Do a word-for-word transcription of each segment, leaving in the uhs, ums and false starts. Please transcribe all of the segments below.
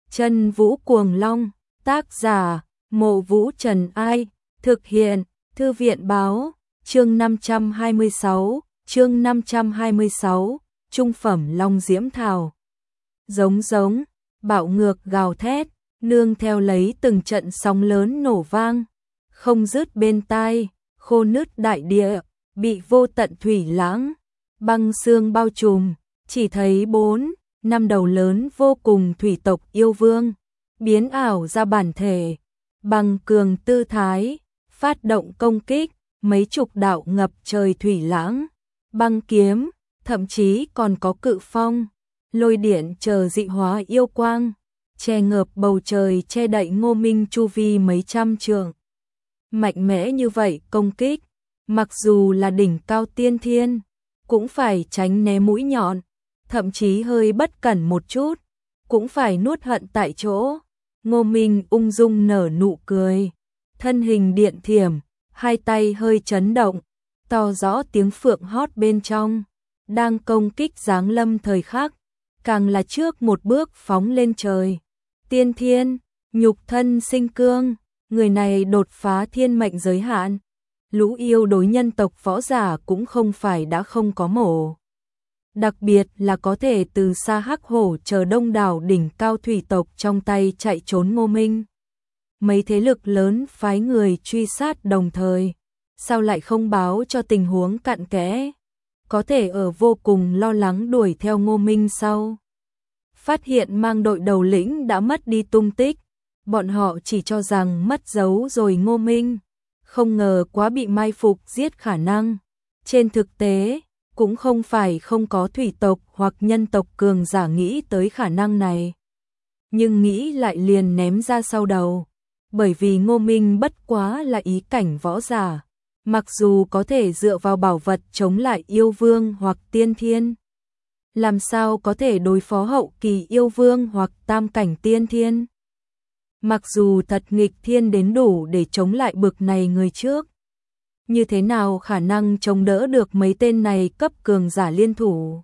Chân Vũ Cuồng Long, tác giả, Mộ Vũ Trần Ai, thực hiện, Thư viện Báo, chương năm trăm hai mươi sáu, chương năm trăm hai mươi sáu, trung phẩm Long Diễm Thảo. Giống giống, bạo ngược gào thét, nương theo lấy từng trận sóng lớn nổ vang, không dứt bên tai, khô nứt đại địa, bị vô tận thủy lãng, băng sương bao trùm, chỉ thấy bốn, năm đầu lớn vô cùng thủy tộc yêu vương, biến ảo ra bản thể, bằng cường tư thái, phát động công kích, mấy chục đạo ngập trời thủy lãng, băng kiếm, thậm chí còn có cự phong, lôi điện chờ dị hóa yêu quang, che ngợp bầu trời che đậy Ngô Minh chu vi mấy trăm trượng. Mạnh mẽ như vậy công kích, mặc dù là đỉnh cao tiên thiên, cũng phải tránh né mũi nhọn, thậm chí hơi bất cẩn một chút, cũng phải nuốt hận tại chỗ. Ngô Minh ung dung nở nụ cười, thân hình điện thiểm, hai tay hơi chấn động, to rõ tiếng phượng hót bên trong, đang công kích giáng lâm thời khắc, càng là trước một bước phóng lên trời. Tiên thiên, nhục thân sinh cương, người này đột phá thiên mệnh giới hạn. Lũ yêu đối nhân tộc võ giả cũng không phải đã không có mổ. Đặc biệt là có thể từ xa hắc hổ chờ đông đảo đỉnh cao thủy tộc trong tay chạy trốn Ngô Minh. Mấy thế lực lớn phái người truy sát đồng thời, sao lại không báo cho tình huống cặn kẽ, có thể ở vô cùng lo lắng đuổi theo Ngô Minh sau. Phát hiện mang đội đầu lĩnh đã mất đi tung tích, bọn họ chỉ cho rằng mất dấu rồi Ngô Minh, không ngờ quá bị mai phục giết khả năng. Trên thực tế, cũng không phải không có thủy tộc hoặc nhân tộc cường giả nghĩ tới khả năng này. Nhưng nghĩ lại liền ném ra sau đầu, bởi vì Ngô Minh bất quá là ý cảnh võ giả, mặc dù có thể dựa vào bảo vật chống lại yêu vương hoặc tiên thiên, làm sao có thể đối phó hậu kỳ yêu vương hoặc tam cảnh tiên thiên. Mặc dù thật nghịch thiên đến đủ để chống lại bực này người trước, như thế nào khả năng chống đỡ được mấy tên này cấp cường giả liên thủ.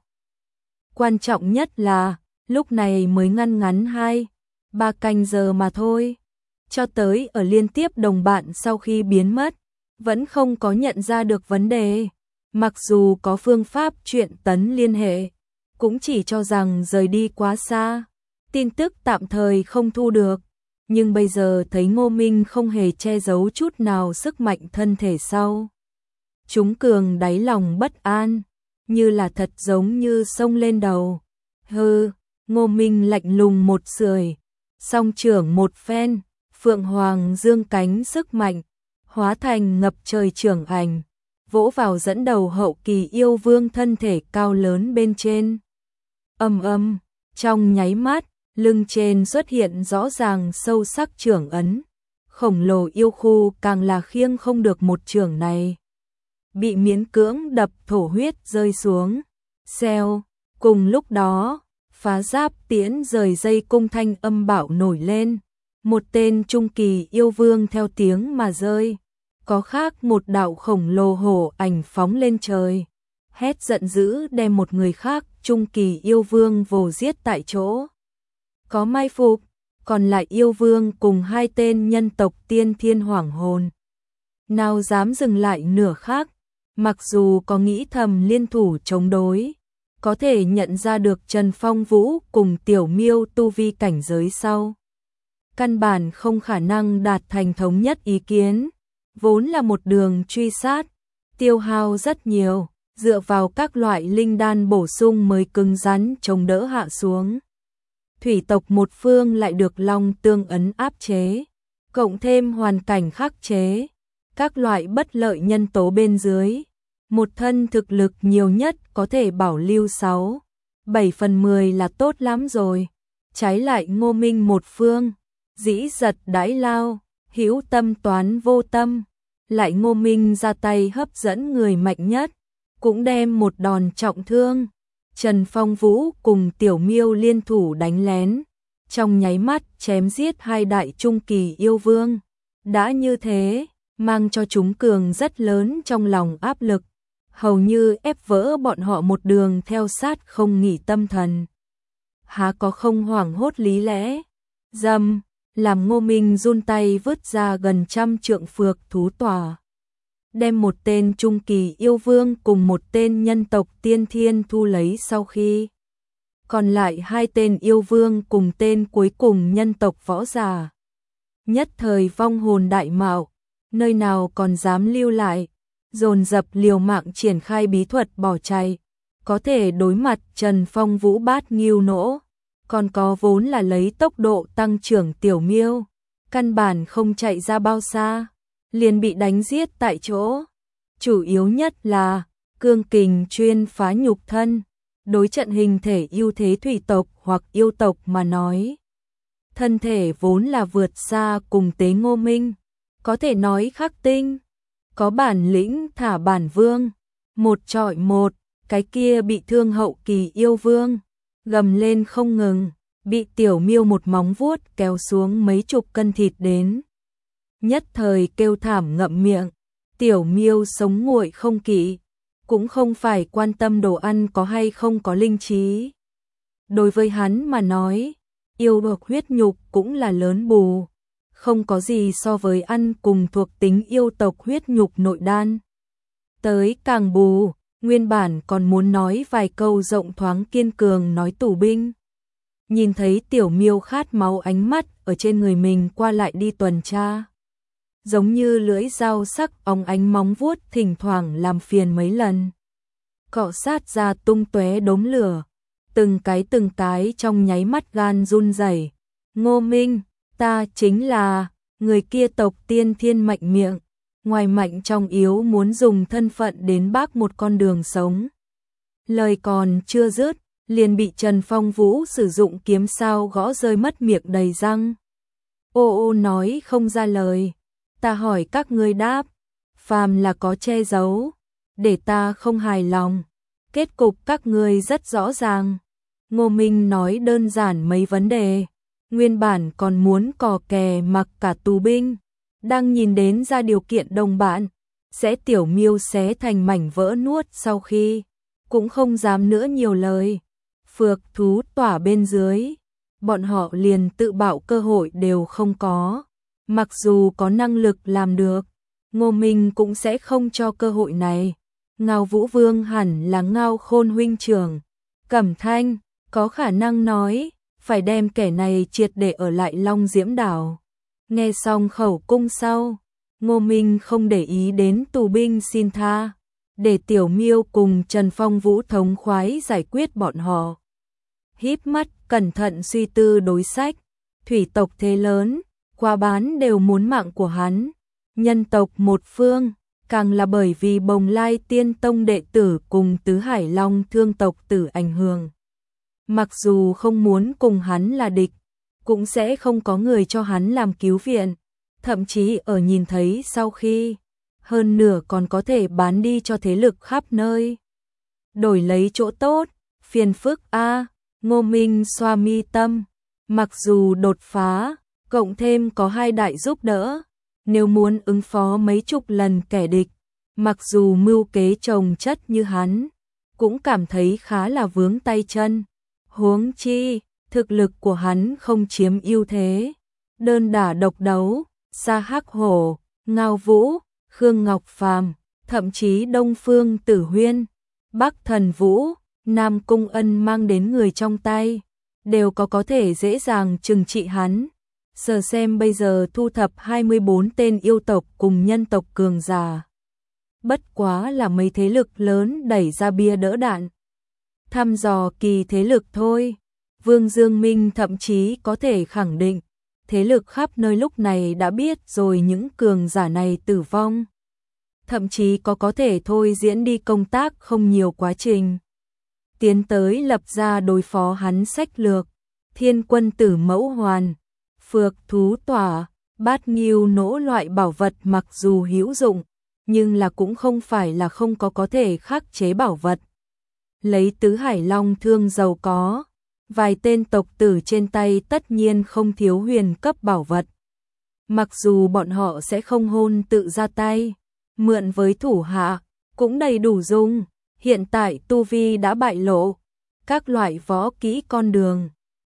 Quan trọng nhất là, lúc này mới ngăn ngắn hai, ba canh giờ mà thôi. Cho tới ở liên tiếp đồng bạn sau khi biến mất, vẫn không có nhận ra được vấn đề. Mặc dù có phương pháp chuyện tấn liên hệ, cũng chỉ cho rằng rời đi quá xa, tin tức tạm thời không thu được. Nhưng bây giờ thấy Ngô Minh không hề che giấu chút nào sức mạnh thân thể sau. Chúng cường đáy lòng bất an, như là thật giống như sông lên đầu. Hừ, Ngô Minh lạnh lùng một sưởi, song trưởng một phen, phượng hoàng dương cánh sức mạnh, hóa thành ngập trời trưởng ảnh, vỗ vào dẫn đầu hậu kỳ yêu vương thân thể cao lớn bên trên. Âm âm, trong nháy mắt, lưng trên xuất hiện rõ ràng sâu sắc trưởng ấn, khổng lồ yêu khu càng là khiêng không được một trưởng này. Bị miễn cưỡng đập thổ huyết rơi xuống. Xèo, cùng lúc đó, phá giáp tiễn rời dây cung thanh âm bạo nổi lên. Một tên trung kỳ yêu vương theo tiếng mà rơi. Có khác một đạo khổng lồ hổ ảnh phóng lên trời. Hét giận dữ đem một người khác trung kỳ yêu vương vồ giết tại chỗ. Có mai phục, còn lại yêu vương cùng hai tên nhân tộc tiên thiên hoảng hồn. Nào dám dừng lại nửa khắc, mặc dù có nghĩ thầm liên thủ chống đối, có thể nhận ra được Trần Phong Vũ cùng Tiểu Miêu tu vi cảnh giới sau. Căn bản không khả năng đạt thành thống nhất ý kiến, vốn là một đường truy sát, tiêu hao rất nhiều, dựa vào các loại linh đan bổ sung mới cứng rắn chống đỡ hạ xuống. Thủy tộc một phương lại được long tương ấn áp chế, cộng thêm hoàn cảnh khắc chế, các loại bất lợi nhân tố bên dưới, một thân thực lực nhiều nhất có thể bảo lưu sáu, bảy phần mười là tốt lắm rồi. Trái lại Ngô Minh một phương, dĩ giật đãi lao, hữu tâm toán vô tâm, lại Ngô Minh ra tay hấp dẫn người mạnh nhất, cũng đem một đòn trọng thương. Trần Phong Vũ cùng Tiểu Miêu liên thủ đánh lén, trong nháy mắt chém giết hai đại trung kỳ yêu vương. Đã như thế, mang cho chúng cường rất lớn trong lòng áp lực, hầu như ép vỡ bọn họ một đường theo sát không nghỉ tâm thần. Há có không hoảng hốt lý lẽ, Dầm, làm Ngô Minh run tay vứt ra gần trăm trượng phược thú tỏa. Đem một tên trung kỳ yêu vương cùng một tên nhân tộc tiên thiên thu lấy sau khi. Còn lại hai tên yêu vương cùng tên cuối cùng nhân tộc võ giả. Nhất thời vong hồn đại mạo, nơi nào còn dám lưu lại, dồn dập liều mạng triển khai bí thuật bỏ chạy. Có thể đối mặt Trần Phong Vũ bát nghiêu nỗ, còn có vốn là lấy tốc độ tăng trưởng tiểu miêu, căn bản không chạy ra bao xa, liền bị đánh giết tại chỗ. Chủ yếu nhất là cương kình chuyên phá nhục thân, đối trận hình thể ưu thế thủy tộc hoặc yêu tộc mà nói. Thân thể vốn là vượt xa cùng Tế Ngô Minh, có thể nói khắc tinh, có bản lĩnh thả bản vương, một trọi một, cái kia bị thương hậu kỳ yêu vương, gầm lên không ngừng, bị tiểu miêu một móng vuốt kéo xuống mấy chục cân thịt đến. Nhất thời kêu thảm ngậm miệng, tiểu miêu sống nguội không kỵ, cũng không phải quan tâm đồ ăn có hay không có linh trí. Đối với hắn mà nói, yêu được huyết nhục cũng là lớn bù, không có gì so với ăn cùng thuộc tính yêu tộc huyết nhục nội đan. Tới càng bù, nguyên bản còn muốn nói vài câu rộng thoáng kiên cường nói tù binh. Nhìn thấy tiểu miêu khát máu ánh mắt ở trên người mình qua lại đi tuần tra. Giống như lưỡi dao sắc óng ánh móng vuốt thỉnh thoảng làm phiền mấy lần. Cọ sát ra tung tóe đốm lửa, từng cái từng cái trong nháy mắt gan run rẩy. Ngô Minh, ta chính là người kia tộc tiên thiên mạnh miệng, ngoài mạnh trong yếu muốn dùng thân phận đến bác một con đường sống. Lời còn chưa dứt, liền bị Trần Phong Vũ sử dụng kiếm sao gõ rơi mất miệng đầy răng. Ô ô nói không ra lời, ta hỏi các ngươi đáp, phàm là có che giấu, để ta không hài lòng. Kết cục các ngươi rất rõ ràng. Ngô Minh nói đơn giản mấy vấn đề, nguyên bản còn muốn cò kè mặc cả tù binh, đang nhìn đến ra điều kiện đồng bạn, sẽ tiểu miêu xé thành mảnh vỡ nuốt sau khi, cũng không dám nữa nhiều lời. Phược thú tỏa bên dưới, bọn họ liền tự bạo cơ hội đều không có. Mặc dù có năng lực làm được, Ngô Minh cũng sẽ không cho cơ hội này. Ngao Vũ Vương hẳn là Ngao Khôn huynh trưởng. Cẩm Thanh, có khả năng nói, phải đem kẻ này triệt để ở lại Long Diễm Đảo. Nghe xong khẩu cung sau, Ngô Minh không để ý đến tù binh xin tha, để Tiểu Miêu cùng Trần Phong Vũ thống khoái giải quyết bọn họ. Híp mắt, cẩn thận suy tư đối sách, thủy tộc thế lớn, qua bán đều muốn mạng của hắn. Nhân tộc một phương, càng là bởi vì Bồng Lai Tiên Tông đệ tử cùng Tứ Hải Long Thương tộc tử ảnh hưởng. Mặc dù không muốn cùng hắn là địch, cũng sẽ không có người cho hắn làm cứu viện, thậm chí ở nhìn thấy sau khi, hơn nửa còn có thể bán đi cho thế lực khắp nơi. Đổi lấy chỗ tốt, phiền phức a. Ngô Minh xoa mi tâm, mặc dù đột phá, cộng thêm có hai đại giúp đỡ, nếu muốn ứng phó mấy chục lần kẻ địch, mặc dù mưu kế chồng chất như hắn, cũng cảm thấy khá là vướng tay chân. Huống chi, thực lực của hắn không chiếm ưu thế, đơn đả độc đấu, Sa Hắc Hổ, Ngao Vũ, Khương Ngọc Phàm, thậm chí Đông Phương Tử Huyên, Bắc Thần Vũ, Nam Cung Ân mang đến người trong tay, đều có có thể dễ dàng trừng trị hắn. Giờ xem bây giờ thu thập hai mươi bốn tên yêu tộc cùng nhân tộc cường giả. Bất quá là mấy thế lực lớn đẩy ra bia đỡ đạn. Thăm dò kỳ thế lực thôi. Vương Dương Minh thậm chí có thể khẳng định, thế lực khắp nơi lúc này đã biết rồi những cường giả này tử vong. Thậm chí có có thể thôi diễn đi công tác không nhiều quá trình. Tiến tới lập ra đối phó hắn sách lược, Thiên Quân Tử Mẫu Hoàn, Phược Thú Tỏa, Bát Nghiêu nỗ loại bảo vật mặc dù hữu dụng, nhưng là cũng không phải là không có có thể khắc chế bảo vật. Lấy Tứ Hải Long Thương giàu có, vài tên tộc tử trên tay tất nhiên không thiếu huyền cấp bảo vật. Mặc dù bọn họ sẽ không hôn tự ra tay, mượn với thủ hạ, cũng đầy đủ dùng. Hiện tại tu vi đã bại lộ, các loại võ kỹ con đường,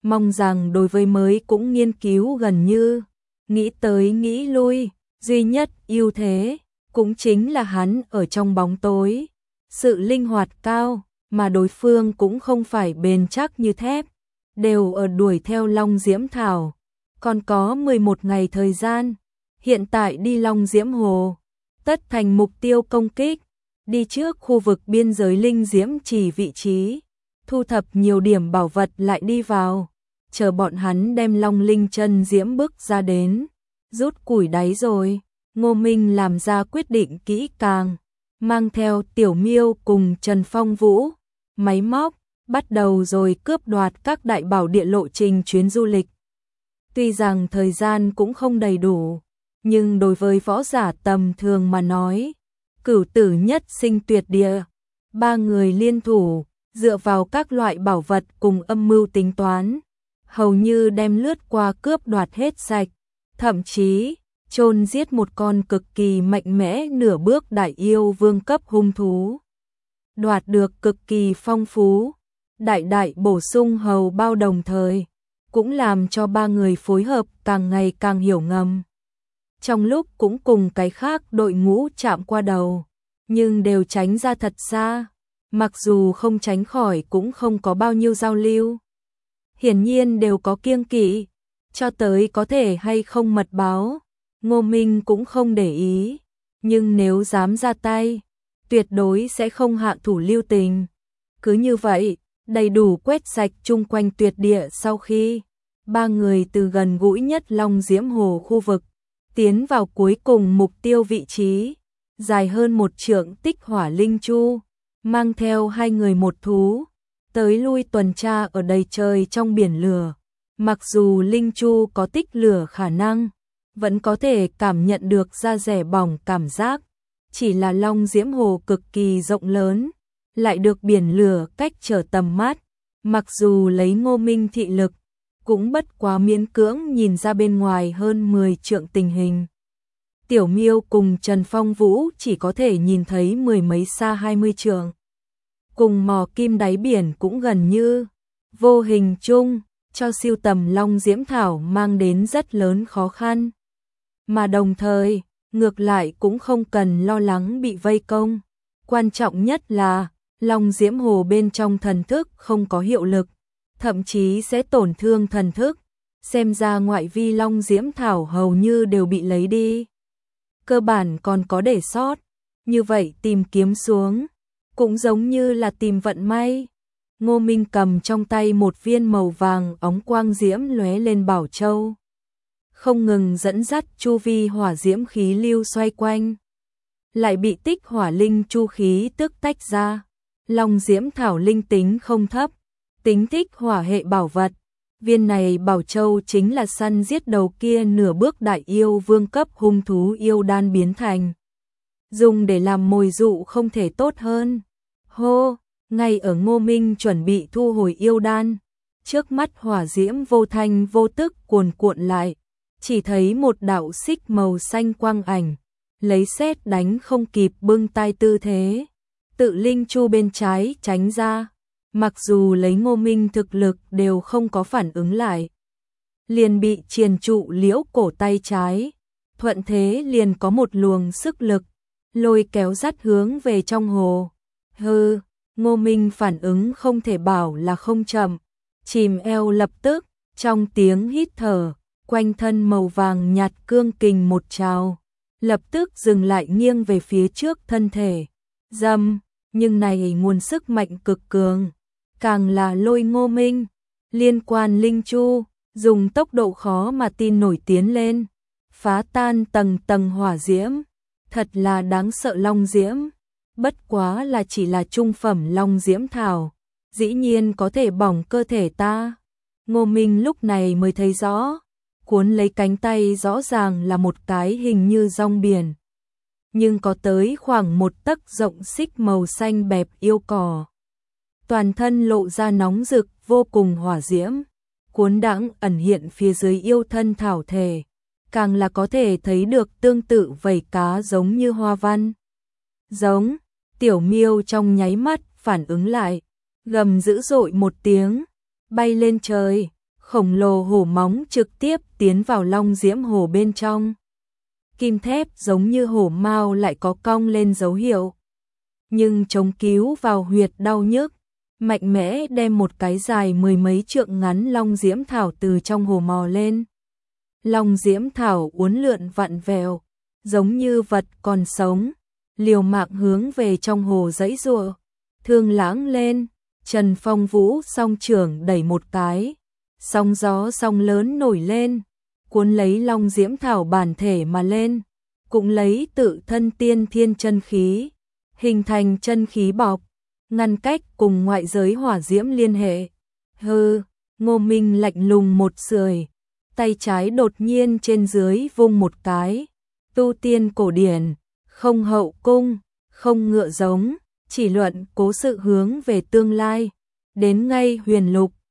mong rằng đối với mới cũng nghiên cứu gần như, nghĩ tới nghĩ lui, duy nhất ưu thế, cũng chính là hắn ở trong bóng tối, sự linh hoạt cao, mà đối phương cũng không phải bền chắc như thép, đều ở đuổi theo Long Diễm Thảo, còn có mười một ngày thời gian, hiện tại đi Long Diễm Hồ, tất thành mục tiêu công kích, đi trước khu vực biên giới Linh Diễm Chỉ vị trí, thu thập nhiều điểm bảo vật lại đi vào, chờ bọn hắn đem Long Linh Chân Diễm bức ra đến, rút củi đáy rồi, Ngô Minh làm ra quyết định kỹ càng, mang theo Tiểu Miêu cùng Trần Phong Vũ, máy móc, bắt đầu rồi cướp đoạt các đại bảo địa lộ trình chuyến du lịch. Tuy rằng thời gian cũng không đầy đủ, nhưng đối với võ giả tầm thường mà nói, cửu tử nhất sinh tuyệt địa, ba người liên thủ, dựa vào các loại bảo vật cùng âm mưu tính toán, hầu như đem lướt qua cướp đoạt hết sạch, thậm chí chôn giết một con cực kỳ mạnh mẽ nửa bước đại yêu vương cấp hung thú. Đoạt được cực kỳ phong phú, đại đại bổ sung hầu bao đồng thời, cũng làm cho ba người phối hợp càng ngày càng hiểu ngầm. Trong lúc cũng cùng cái khác đội ngũ chạm qua đầu, nhưng đều tránh ra thật xa, mặc dù không tránh khỏi cũng không có bao nhiêu giao lưu. Hiển nhiên đều có kiêng kỵ, cho tới có thể hay không mật báo, Ngô Minh cũng không để ý, nhưng nếu dám ra tay, tuyệt đối sẽ không hạ thủ lưu tình. Cứ như vậy, đầy đủ quét sạch chung quanh tuyệt địa sau khi ba người từ gần gũi nhất Long Diễm Hồ khu vực, tiến vào cuối cùng mục tiêu vị trí, dài hơn một trượng Tích Hỏa Linh Chu, mang theo hai người một thú, tới lui tuần tra ở đầy trời trong biển lửa. Mặc dù Linh Chu có tích lửa khả năng, vẫn có thể cảm nhận được da rẻ bỏng cảm giác, chỉ là Long Diễm Hồ cực kỳ rộng lớn, lại được biển lửa cách trở tầm mắt, mặc dù lấy Ngô Minh thị lực, cũng bất quá miễn cưỡng nhìn ra bên ngoài hơn mười trượng tình hình. Tiểu Miêu cùng Trần Phong Vũ chỉ có thể nhìn thấy mười mấy xa hai mươi trượng. Cùng mò kim đáy biển cũng gần như vô hình chung, cho siêu tầm Long Diễm Thảo mang đến rất lớn khó khăn. Mà đồng thời, ngược lại cũng không cần lo lắng bị vây công. Quan trọng nhất là, Long Diễm Hồ bên trong thần thức không có hiệu lực, thậm chí sẽ tổn thương thần thức. Xem ra ngoại vi Long Diễm Thảo hầu như đều bị lấy đi. Cơ bản còn có để sót, như vậy tìm kiếm xuống, cũng giống như là tìm vận may. Ngô Minh cầm trong tay một viên màu vàng óng quang diễm lóe lên bảo châu, không ngừng dẫn dắt chu vi hỏa diễm khí lưu xoay quanh, lại bị Tích Hỏa Linh Chu khí tức tách ra. Long Diễm Thảo linh tính không thấp, tính thích hỏa hệ bảo vật. Viên này bảo châu chính là săn giết đầu kia nửa bước đại yêu vương cấp hung thú yêu đan biến thành, dùng để làm mồi dụ không thể tốt hơn. Hô, ngay ở Ngô Minh chuẩn bị thu hồi yêu đan, trước mắt hỏa diễm vô thanh vô tức cuồn cuộn lại, chỉ thấy một đạo xích màu xanh quang ảnh, lấy sét đánh không kịp bưng tay tư thế, tự linh chu bên trái tránh ra. Mặc dù lấy Ngô Minh thực lực đều không có phản ứng lại, liền bị triền trụ liễu cổ tay trái, thuận thế liền có một luồng sức lực, lôi kéo dắt hướng về trong hồ. Hừ, Ngô Minh phản ứng không thể bảo là không chậm, chìm eo lập tức, trong tiếng hít thở, quanh thân màu vàng nhạt cương kình một trào, lập tức dừng lại nghiêng về phía trước thân thể. Dầm, nhưng này nguồn sức mạnh cực cường, càng là lôi Ngô Minh, liên quan linh chu, dùng tốc độ khó mà tin nổi tiến lên, phá tan tầng tầng hỏa diễm, thật là đáng sợ long diễm, bất quá là chỉ là trung phẩm Long Diễm Thảo, dĩ nhiên có thể bỏng cơ thể ta. Ngô Minh lúc này mới thấy rõ, cuốn lấy cánh tay rõ ràng là một cái hình như rong biển, nhưng có tới khoảng một tấc rộng xích màu xanh bẹp yêu cỏ. Toàn thân lộ ra nóng rực vô cùng hỏa diễm, cuốn đãng ẩn hiện phía dưới yêu thân thảo thể, càng là có thể thấy được tương tự vảy cá giống như hoa văn. Giống, Tiểu Miêu trong nháy mắt phản ứng lại, gầm dữ dội một tiếng, bay lên trời, khổng lồ hổ móng trực tiếp tiến vào long diễm hổ bên trong. Kim thép giống như hổ mao lại có cong lên dấu hiệu, nhưng chống cứu vào huyệt đau nhức, mạnh mẽ đem một cái dài mười mấy trượng ngắn long diễm thảo từ trong hồ mò lên. Long diễm thảo uốn lượn vặn vẹo, giống như vật còn sống, liều mạng hướng về trong hồ giãy giụa. Thương lãng lên, Trần Phong Vũ song trưởng đẩy một cái, sóng gió sóng lớn nổi lên, cuốn lấy long diễm thảo bản thể mà lên, cũng lấy tự thân tiên thiên chân khí, hình thành chân khí bọc, ngăn cách cùng ngoại giới hỏa diễm liên hệ. Hừ, Ngô Minh lạnh lùng một sưởi, tay trái đột nhiên trên dưới vung một cái, tu tiên cổ điển, không hậu cung, không ngựa giống, chỉ luận cố sự hướng về tương lai, đến ngay huyền lục,